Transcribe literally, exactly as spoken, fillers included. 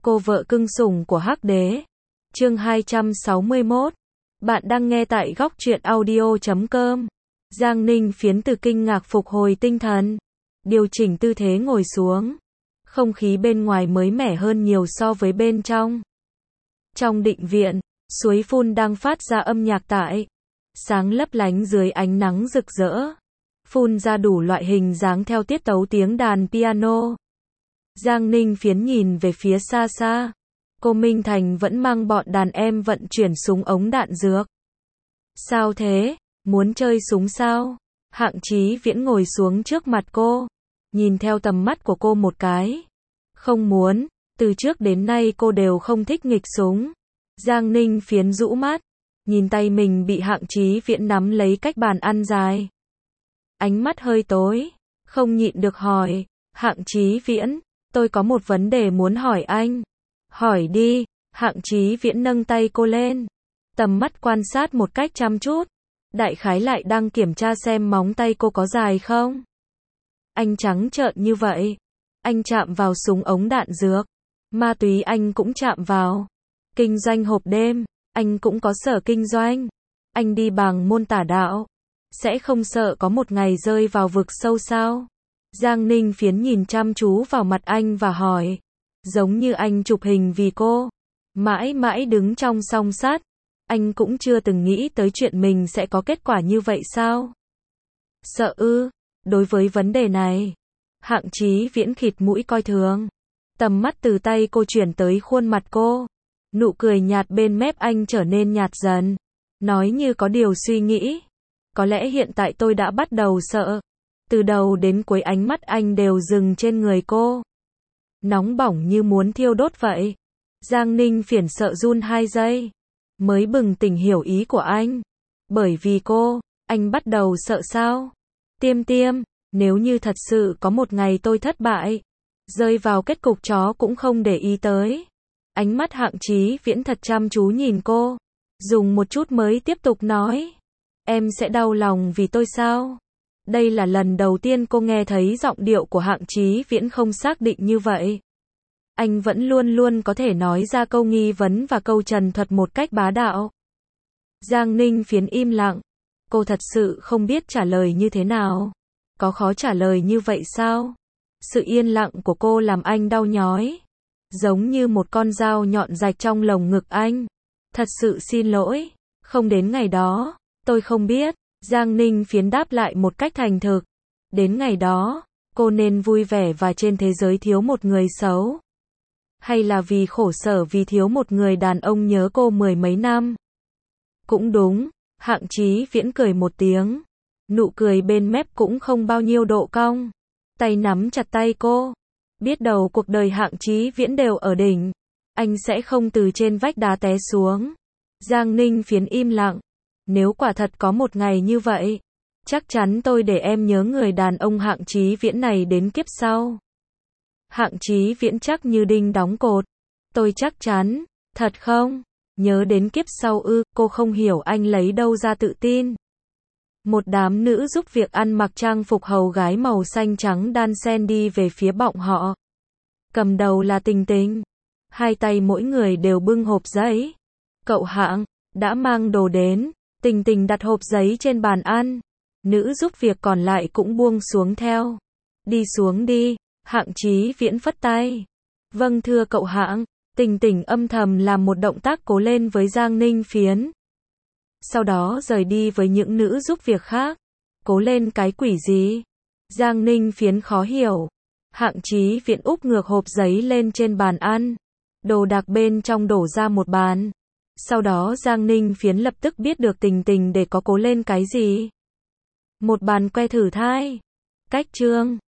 Cô vợ cưng sủng của Hắc Đế. Chương hai trăm sáu mươi mốt. Bạn đang nghe tại góc truyện audio chấm com. Giang Ninh Phiến từ kinh ngạc phục hồi tinh thần, điều chỉnh tư thế ngồi xuống. Không khí bên ngoài mới mẻ hơn nhiều so với bên trong. Trong định viện, suối phun đang phát ra âm nhạc tại, sáng lấp lánh dưới ánh nắng rực rỡ, phun ra đủ loại hình dáng theo tiết tấu tiếng đàn piano. Giang Ninh Phiến nhìn về phía xa xa. Cô Minh Thành vẫn mang bọn đàn em vận chuyển súng ống đạn dược. Sao thế? Muốn chơi súng sao? Hạng Chí Viễn ngồi xuống trước mặt cô, nhìn theo tầm mắt của cô một cái. Không muốn, từ trước đến nay cô đều không thích nghịch súng. Giang Ninh Phiến rũ mắt, nhìn tay mình bị Hạng Chí Viễn nắm lấy cách bàn ăn dài. Ánh mắt hơi tối, không nhịn được hỏi, Hạng Chí Viễn, tôi có một vấn đề muốn hỏi anh. Hỏi đi. Hạng Chí Viễn nâng tay cô lên, tầm mắt quan sát một cách chăm chút. Đại khái lại đang kiểm tra xem móng tay cô có dài không. Anh trắng trợn như vậy. Anh chạm vào súng ống đạn dược. Ma túy anh cũng chạm vào. Kinh doanh hộp đêm, anh cũng có sở kinh doanh. Anh đi bằng môn tả đạo. Sẽ không sợ có một ngày rơi vào vực sâu sao? Giang Ninh Phiến nhìn chăm chú vào mặt anh và hỏi. Giống như anh chụp hình vì cô, mãi mãi đứng trong song sắt. Anh cũng chưa từng nghĩ tới chuyện mình sẽ có kết quả như vậy sao? Sợ ư? Đối với vấn đề này, Hạng Chí Viễn khịt mũi coi thường. Tầm mắt từ tay cô chuyển tới khuôn mặt cô. Nụ cười nhạt bên mép anh trở nên nhạt dần. Nói như có điều suy nghĩ. Có lẽ hiện tại tôi đã bắt đầu sợ. Từ đầu đến cuối ánh mắt anh đều dừng trên người cô. Nóng bỏng như muốn thiêu đốt vậy. Giang Ninh Phiến sợ run hai giây. Mới bừng tỉnh hiểu ý của anh. Bởi vì cô, anh bắt đầu sợ sao? Tiêm tiêm, nếu như thật sự có một ngày tôi thất bại, rơi vào kết cục chó cũng không để ý tới. Ánh mắt Hạng Chí Viễn thật chăm chú nhìn cô. Dùng một chút mới tiếp tục nói. Em sẽ đau lòng vì tôi sao? Đây là lần đầu tiên cô nghe thấy giọng điệu của Hạng Chí Viễn không xác định như vậy. Anh vẫn luôn luôn có thể nói ra câu nghi vấn và câu trần thuật một cách bá đạo. Giang Ninh Phiến im lặng. Cô thật sự không biết trả lời như thế nào. Có khó trả lời như vậy sao? Sự yên lặng của cô làm anh đau nhói. Giống như một con dao nhọn rạch trong lồng ngực anh. Thật sự xin lỗi. Không đến ngày đó, tôi không biết. Giang Ninh Phiến đáp lại một cách thành thực. Đến ngày đó, cô nên vui vẻ và trên thế giới thiếu một người xấu. Hay là vì khổ sở vì thiếu một người đàn ông nhớ cô mười mấy năm. Cũng đúng, Hạng Chí Viễn cười một tiếng. Nụ cười bên mép cũng không bao nhiêu độ cong. Tay nắm chặt tay cô. Biết đầu cuộc đời Hạng Chí Viễn đều ở đỉnh. Anh sẽ không từ trên vách đá té xuống. Giang Ninh Phiến im lặng. Nếu quả thật có một ngày như vậy, chắc chắn tôi để em nhớ người đàn ông Hạng Chí Viễn này đến kiếp sau. Hạng Chí Viễn chắc như đinh đóng cột. Tôi chắc chắn. Thật không? Nhớ đến kiếp sau ư? Cô không hiểu anh lấy đâu ra tự tin. Một đám nữ giúp việc ăn mặc trang phục hầu gái màu xanh trắng đan xen đi về phía bọn họ. Cầm đầu là Tình Tình. Hai tay mỗi người đều bưng hộp giấy. Cậu Hạng, đã mang đồ đến. Tình Tình đặt hộp giấy trên bàn ăn. Nữ giúp việc còn lại cũng buông xuống theo. Đi xuống đi. Hạng Chí Viễn phất tay. Vâng thưa cậu Hạng. Tình Tình âm thầm làm một động tác cố lên với Giang Ninh Phiến. Sau đó rời đi với những nữ giúp việc khác. Cố lên cái quỷ gì? Giang Ninh Phiến khó hiểu. Hạng Chí Viễn úp ngược hộp giấy lên trên bàn ăn. Đồ đạc bên trong đổ ra một bàn. Sau đó Giang Ninh Phiến lập tức biết được Tình Tình để có cố lên cái gì. Một bàn que thử thai. Cách chương.